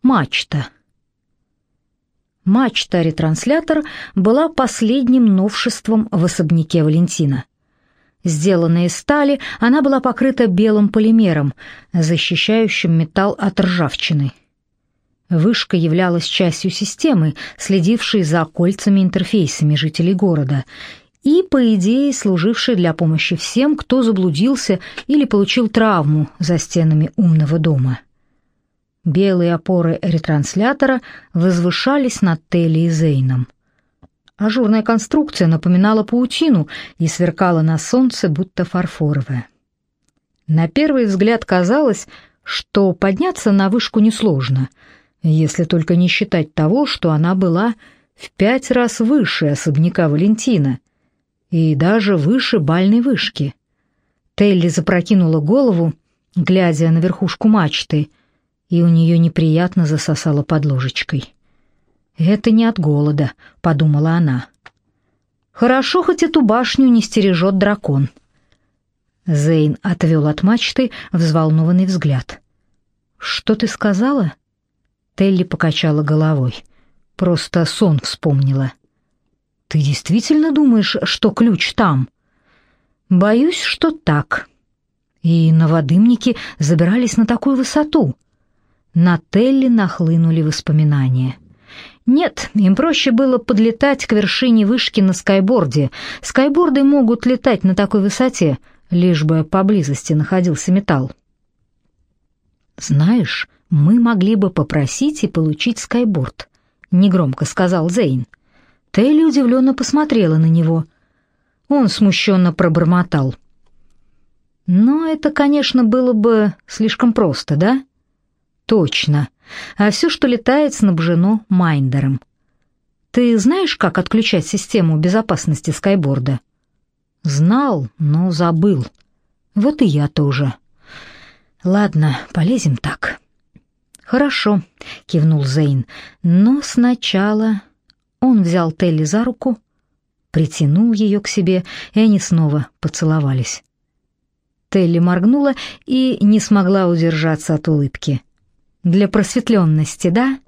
Мачта. Мачта-ретранслятор была последним новшеством в особняке Валентина. Сделанная из стали, она была покрыта белым полимером, защищающим металл от ржавчины. Вышка являлась частью системы, следившей за кольцами-интерфейсами жителей города, и, по идее, служившей для помощи всем, кто заблудился или получил травму за стенами умного дома. Белые опоры ретранслятора возвышались над Телли и Зейном. Ажурная конструкция напоминала паутину и сверкала на солнце, будто фарфоровая. На первый взгляд казалось, что подняться на вышку несложно, если только не считать того, что она была в 5 раз выше особняка Валентина и даже выше бальной вышки. Телли запрокинула голову, глядя на верхушку мачты, и у нее неприятно засосало под ложечкой. «Это не от голода», — подумала она. «Хорошо, хоть эту башню не стережет дракон». Зейн отвел от мачты взволнованный взгляд. «Что ты сказала?» Телли покачала головой. «Просто сон вспомнила». «Ты действительно думаешь, что ключ там?» «Боюсь, что так». «И наводымники забирались на такую высоту?» На Телли нахлынули воспоминания. Нет, им проще было подлетать к вершине вышки на скайборде. Скайборды могут летать на такой высоте, лишь бы поблизости находился металл. «Знаешь, мы могли бы попросить и получить скайборд», — негромко сказал Зейн. Телли удивленно посмотрела на него. Он смущенно пробормотал. «Но это, конечно, было бы слишком просто, да?» «Точно. А все, что летает, снабжено майндером. Ты знаешь, как отключать систему безопасности скайборда?» «Знал, но забыл. Вот и я тоже». «Ладно, полезем так». «Хорошо», — кивнул Зейн. «Но сначала...» Он взял Телли за руку, притянул ее к себе, и они снова поцеловались. Телли моргнула и не смогла удержаться от улыбки. «Для просветленности, да?»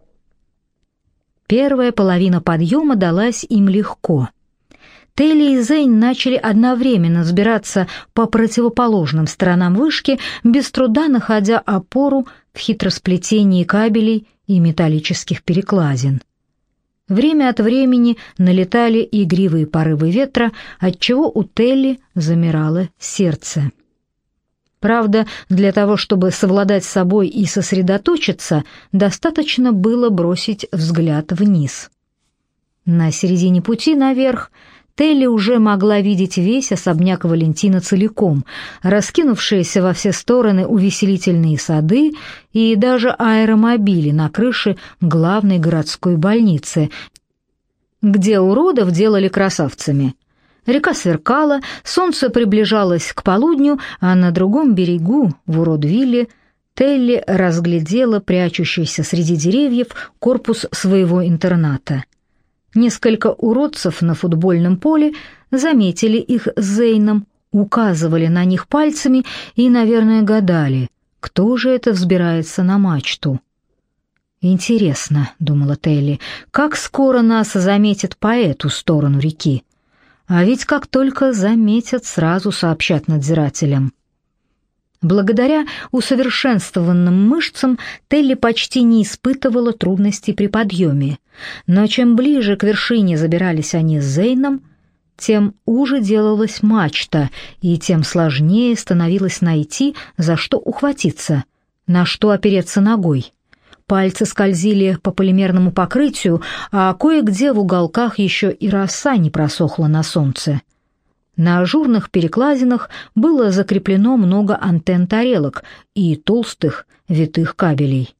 Первая половина подъема далась им легко. Телли и Зейн начали одновременно взбираться по противоположным сторонам вышки, без труда находя опору в хитросплетении кабелей и металлических перекладин. Время от времени налетали игривые порывы ветра, отчего у Телли замирало сердце. Правда, для того, чтобы совладать с собой и сосредоточиться, достаточно было бросить взгляд вниз. На середине пути наверх Телли уже могла видеть весь особняк Валентина целиком, раскинувшиеся во все стороны увеселительные сады и даже аэромобили на крыше главной городской больницы, где уродов делали красавцами. Река сверкала, солнце приближалось к полудню, а на другом берегу, в Уродвилле, Телли разглядела прячущийся среди деревьев корпус своего интерната. Несколько уродцев на футбольном поле заметили их с Зейном, указывали на них пальцами и, наверное, гадали, кто же это взбирается на мачту. «Интересно», — думала Телли, — «как скоро нас заметят по эту сторону реки? А ведь как только заметят, сразу сообщат надзирателям». Благодаря усовершенствованным мышцам Телли почти не испытывала трудностей при подъеме, но чем ближе к вершине забирались они с Зейном, тем уже делалась мачта, и тем сложнее становилось найти, за что ухватиться, на что опереться ногой. Пальцы скользили по полимерному покрытию, а кое-где в уголках еще и роса не просохла на солнце. На ажурных перекладинах было закреплено много антенн-тарелок и толстых витых кабелей.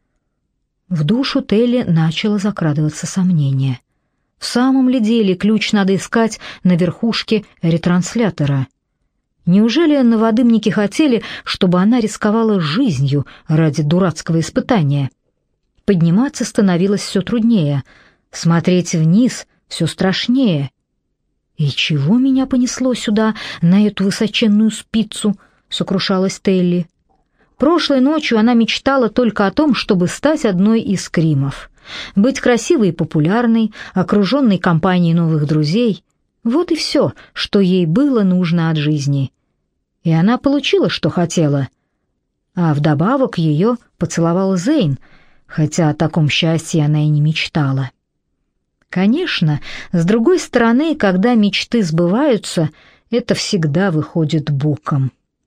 В душу Телли начало закрадываться сомнение. В самом ли деле ключ надо искать на верхушке ретранслятора? Неужели наводымники хотели, чтобы она рисковала жизнью ради дурацкого испытания? Подниматься становилось все труднее, смотреть вниз все страшнее. «И чего меня понесло сюда, на эту высоченную спицу?» — сокрушалась Телли. Прошлой ночью она мечтала только о том, чтобы стать одной из Кримов. Быть красивой и популярной, окруженной компанией новых друзей. Вот и все, что ей было нужно от жизни. И она получила, что хотела. А вдобавок ее поцеловал Зейн, хотя о таком счастье она и не мечтала. Конечно, с другой стороны, когда мечты сбываются, это всегда выходит боком.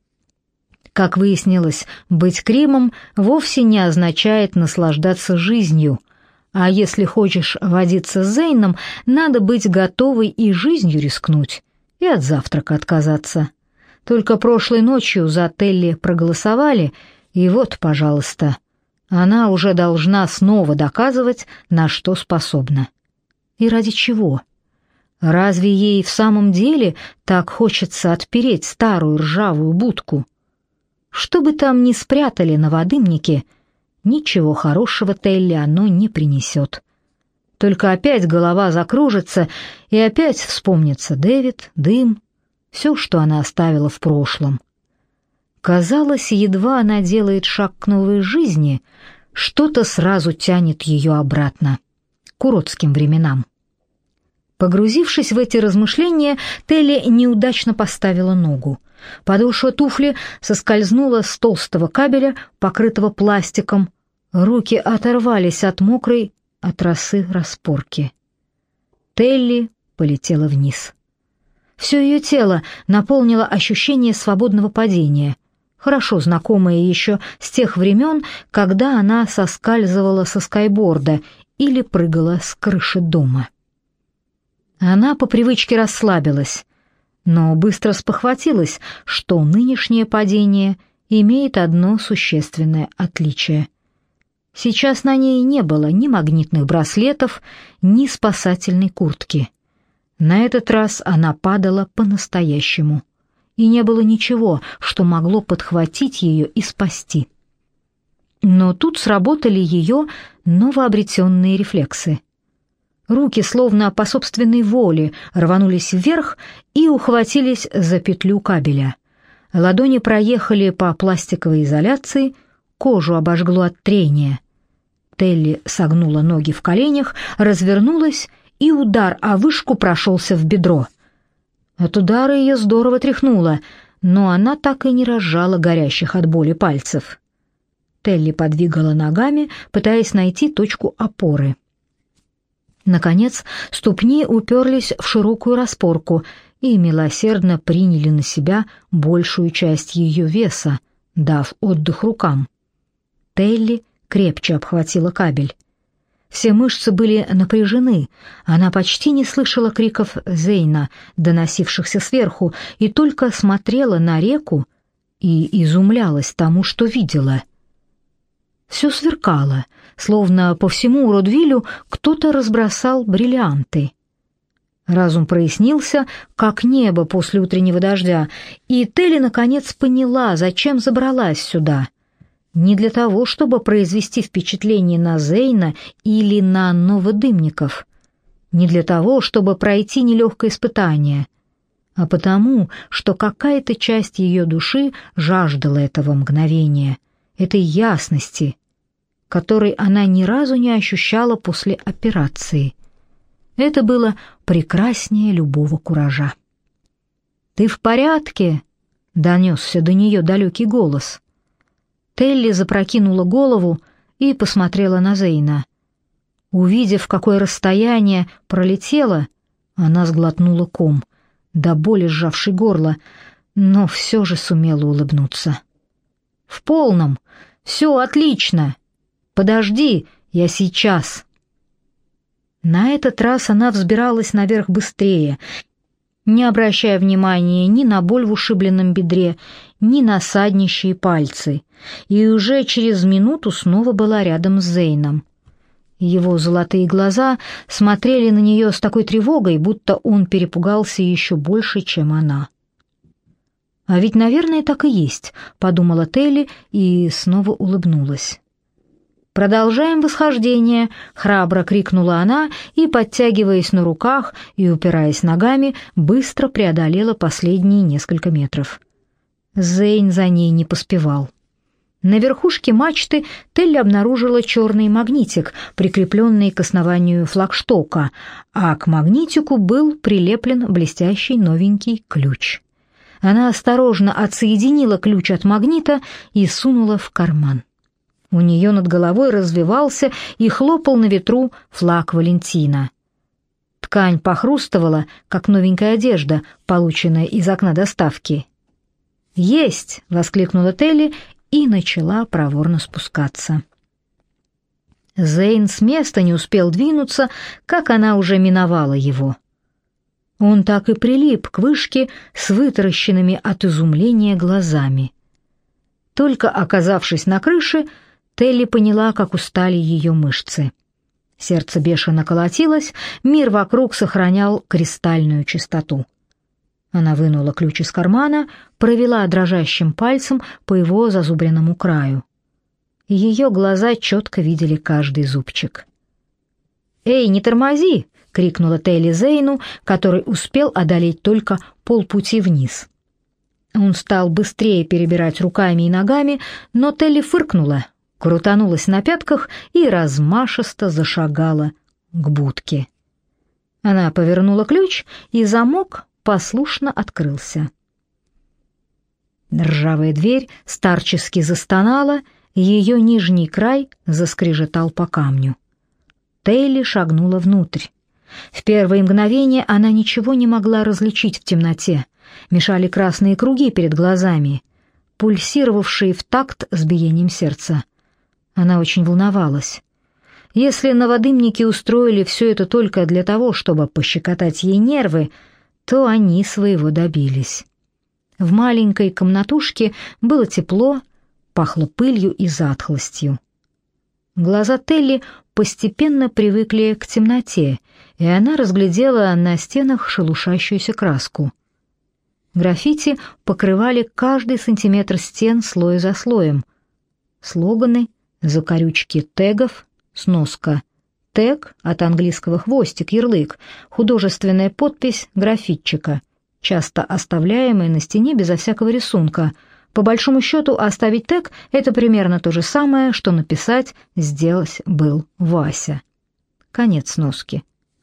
Как выяснилось, быть Кримом вовсе не означает наслаждаться жизнью, а если хочешь водиться с Зейном, надо быть готовой и жизнью рискнуть, и от завтрака отказаться. Только прошлой ночью за Телли проголосовали, и вот, пожалуйста, она уже должна снова доказывать, на что способна. И ради чего? Разве ей в самом деле так хочется отпереть старую ржавую будку? Что бы там ни спрятали на водымнике, ничего хорошего Телли оно не принесет. Только опять голова закружится, и опять вспомнится Дэвид, дым, все, что она оставила в прошлом. Казалось, едва она делает шаг к новой жизни, что-то сразу тянет ее обратно, к уродским временам. Погрузившись в эти размышления, Телли неудачно поставила ногу. Подошва туфли соскользнула с толстого кабеля, покрытого пластиком. Руки оторвались от мокрой от росы распорки. Телли полетела вниз. Все ее тело наполнило ощущение свободного падения, хорошо знакомое еще с тех времен, когда она соскальзывала со скайборда или прыгала с крыши дома. Она по привычке расслабилась, но быстро спохватилась, что нынешнее падение имеет одно существенное отличие. Сейчас на ней не было ни магнитных браслетов, ни спасательной куртки. На этот раз она падала по-настоящему, и не было ничего, что могло подхватить ее и спасти. Но тут сработали ее новообретенные рефлексы. Руки, словно по собственной воле, рванулись вверх и ухватились за петлю кабеля. Ладони проехали по пластиковой изоляции, кожу обожгло от трения. Телли согнула ноги в коленях, развернулась, и удар о вышку прошелся в бедро. От удара ее здорово тряхнуло, но она так и не разжала горящих от боли пальцев. Телли подвигала ногами, пытаясь найти точку опоры. Наконец, ступни уперлись в широкую распорку и милосердно приняли на себя большую часть ее веса, дав отдых рукам. Телли крепче обхватила кабель. Все мышцы были напряжены, она почти не слышала криков Зейна, доносившихся сверху, и только смотрела на реку и изумлялась тому, что видела. Все сверкало, словно по всему Уродвиллю кто-то разбросал бриллианты. Разум прояснился, как небо после утреннего дождя, и Телли наконец поняла, зачем забралась сюда. Не для того, чтобы произвести впечатление на Зейна или на новодымников, не для того, чтобы пройти нелегкое испытание, а потому, что какая-то часть ее души жаждала этого мгновения, этой ясности, которой она ни разу не ощущала после операции. Это было прекраснее любого куража. «Ты в порядке?» — донесся до нее далекий голос. Телли запрокинула голову и посмотрела на Зейна. Увидев, какое расстояние пролетело, она сглотнула ком, до боли сжавший горло, но все же сумела улыбнуться. «В полном! Все отлично! Подожди, я сейчас!» На этот раз она взбиралась наверх быстрее, не обращая внимания ни на боль в ушибленном бедре, ни на саднищие пальцы, и уже через минуту снова была рядом с Зейном. Его золотые глаза смотрели на нее с такой тревогой, будто он перепугался еще больше, чем она. «А ведь, наверное, так и есть», — подумала Телли и снова улыбнулась. «Продолжаем восхождение!» — храбро крикнула она и, подтягиваясь на руках и упираясь ногами, быстро преодолела последние несколько метров. Зейн за ней не поспевал. На верхушке мачты Телли обнаружила черный магнитик, прикрепленный к основанию флагштока, а к магнитику был прилеплен блестящий новенький ключ. Она осторожно отсоединила ключ от магнита и сунула в карман. У нее над головой развевался и хлопал на ветру флаг Валентина. Ткань похрустывала, как новенькая одежда, полученная из окна доставки. «Есть!» — воскликнула Телли и начала проворно спускаться. Зейн с места не успел двинуться, как она уже миновала его. Он так и прилип к вышке с вытаращенными от изумления глазами. Только оказавшись на крыше, Телли поняла, как устали ее мышцы. Сердце бешено колотилось, мир вокруг сохранял кристальную чистоту. Она вынула ключ из кармана, провела дрожащим пальцем по его зазубренному краю. Ее глаза четко видели каждый зубчик. «Эй, не тормози!» — крикнула Телли Зейну, который успел одолеть только полпути вниз. Он стал быстрее перебирать руками и ногами, но Телли фыркнула, крутанулась на пятках и размашисто зашагала к будке. Она повернула ключ, и замок послушно открылся. Ржавая дверь старчески застонала, ее нижний край заскрежетал по камню. Телли шагнула внутрь. В первые мгновения она ничего не могла различить в темноте. Мешали красные круги перед глазами, пульсировавшие в такт с биением сердца. Она очень волновалась. Если новодымники устроили все это только для того, чтобы пощекотать ей нервы, то они своего добились. В маленькой комнатушке было тепло, пахло пылью и затхлостью. Глаза Телли постепенно привыкли к темноте, и она разглядела на стенах шелушащуюся краску. Граффити покрывали каждый сантиметр стен слой за слоем. Слоганы, закорючки тегов, сноска. Тег от английского хвостик, ярлык, художественная подпись граффитчика, часто оставляемая на стене безо всякого рисунка. По большому счету, оставить тег — это примерно то же самое, что написать «Здесь был Вася». Конец сноски.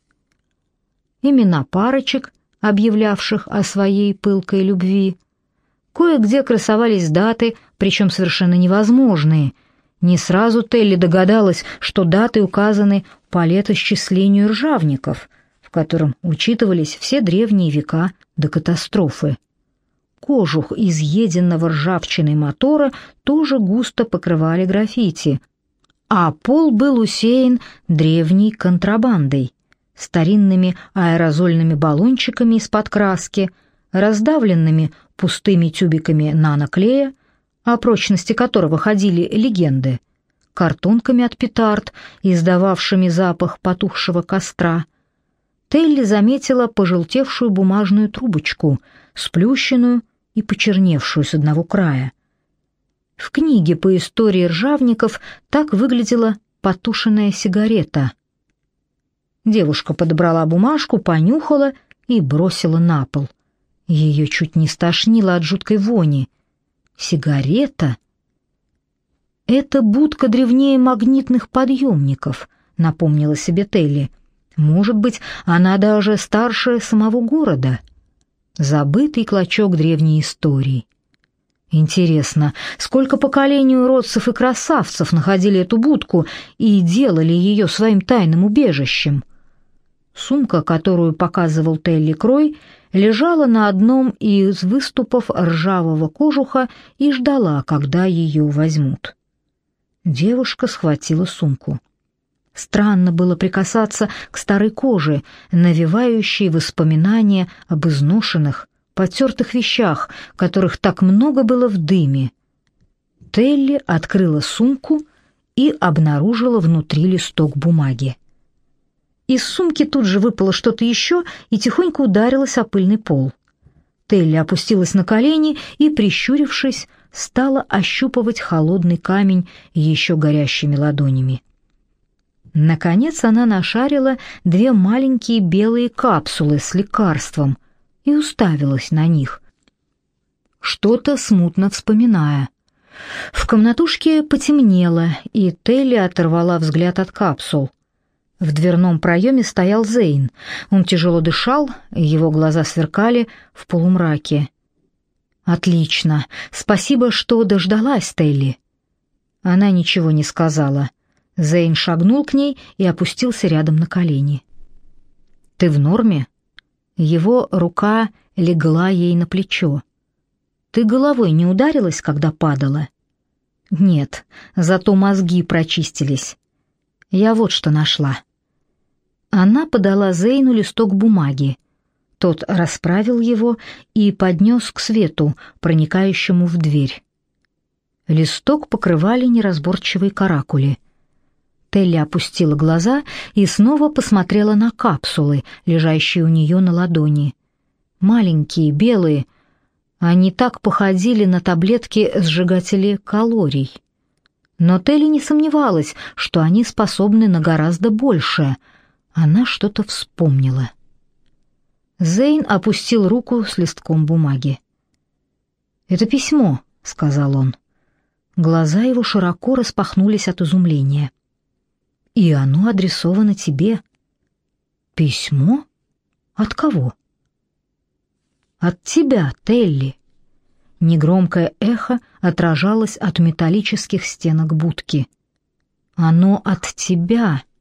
Имена парочек, объявлявших о своей пылкой любви. Кое-где красовались даты, причем совершенно невозможные. Не сразу Телли догадалась, что даты указаны по летоисчислению ржавников, в котором учитывались все древние века до катастрофы. Кожух изъеденного ржавчиной мотора тоже густо покрывали граффити, а пол был усеян древней контрабандой, старинными аэрозольными баллончиками из-под краски, раздавленными пустыми тюбиками наноклея, о прочности которого ходили легенды, картонками от петард, издававшими запах потухшего костра. Телли заметила пожелтевшую бумажную трубочку, сплющенную и почерневшую с одного края. В книге по истории ржавников так выглядела потушенная сигарета. Девушка подобрала бумажку, понюхала и бросила на пол. Ее чуть не стошнило от жуткой вони. Сигарета? Это будка древнее магнитных подъемников, напомнила себе Телли. Может быть, она даже старше самого города. Забытый клочок древней истории. Интересно, сколько поколений уродцев и красавцев находили эту будку и делали ее своим тайным убежищем? Сумка, которую показывал Телли Крой, лежала на одном из выступов ржавого кожуха и ждала, когда ее возьмут. Девушка схватила сумку. Странно было прикасаться к старой коже, навевающей воспоминания об изношенных, потертых вещах, которых так много было в дыме. Телли открыла сумку и обнаружила внутри листок бумаги. Из сумки тут же выпало что-то еще и тихонько ударилось о пыльный пол. Телли опустилась на колени и, прищурившись, стала ощупывать холодный камень еще горящими ладонями. Наконец она нашарила 2 маленькие белые капсулы с лекарством и уставилась на них, что-то смутно вспоминая. В комнатушке потемнело, и Телли оторвала взгляд от капсул. В дверном проеме стоял Зейн. Он тяжело дышал, его глаза сверкали в полумраке. «Отлично. Спасибо, что дождалась, Телли». Она ничего не сказала. Зейн шагнул к ней и опустился рядом на колени. «Ты в норме?» Его рука легла ей на плечо. «Ты головой не ударилась, когда падала?» «Нет, зато мозги прочистились. Я вот что нашла». Она подала Зейну листок бумаги. Тот расправил его и поднес к свету, проникающему в дверь. Листок покрывали неразборчивые каракули. Телли опустила глаза и снова посмотрела на капсулы, лежащие у нее на ладони. Маленькие, белые, они так походили на таблетки-сжигатели калорий. Но Телли не сомневалась, что они способны на гораздо большее. Она что-то вспомнила. Зейн опустил руку с листком бумаги. «Это письмо», — сказал он. Глаза его широко распахнулись от изумления. «И оно адресовано тебе». «Письмо? От кого?» «От тебя, Телли». Негромкое эхо отражалось от металлических стенок будки. «Оно от тебя».